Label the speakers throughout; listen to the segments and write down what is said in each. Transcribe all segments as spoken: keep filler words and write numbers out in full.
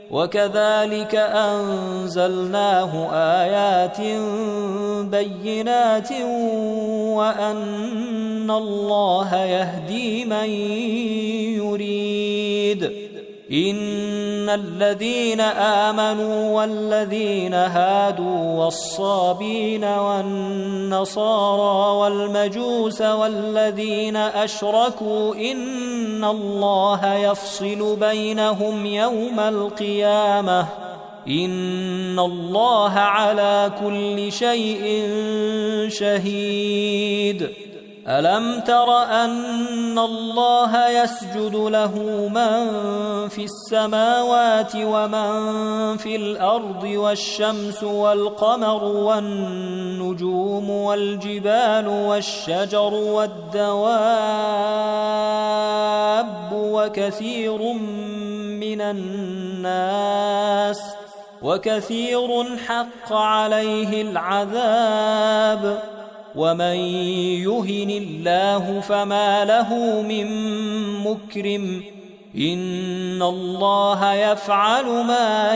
Speaker 1: وكذلك أنزلناه آيات بينات وأن الله يهدي من يريد. إن الذين آمنوا والذين هادوا والصابين والنصارى والمجوس والذين أشركوا إن الله يفصل بينهم يوم القيامة إن الله على كل شيء شهيد. ألم تر أن الله يسجد له من في السماوات ومن في الأرض والشمس والقمر والنجوم والجبال والشجر والدواب وكثير من الناس وكثير حق عليه العذاب ومن يهن الله فما له من مكرم إن الله يفعل ما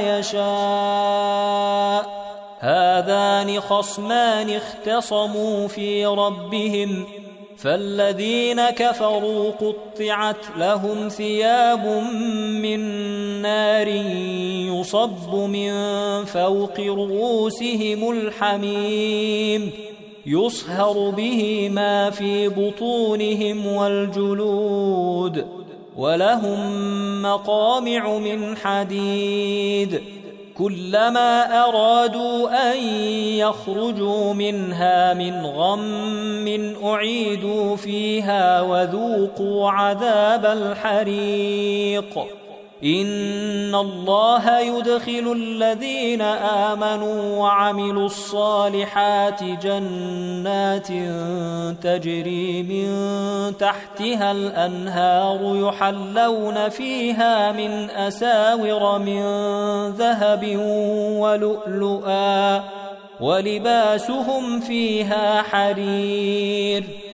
Speaker 1: يشاء. هذان خصمان اختصموا في ربهم فالذين كفروا قطعت لهم ثياب من نار يصب من فوق رؤوسهم الحميم يصهر به ما في بطونهم والجلود ولهم مقامع من حديد كلما أرادوا أن يخرجوا منها من غم أعيدوا فيها وذوقوا عذاب الحريق. إن الله يدخل الذين آمنوا وعملوا الصالحات جنات تجري من تحتها الأنهار يحلون فيها من أساور من ذهب ولؤلؤا ولباسهم فيها حرير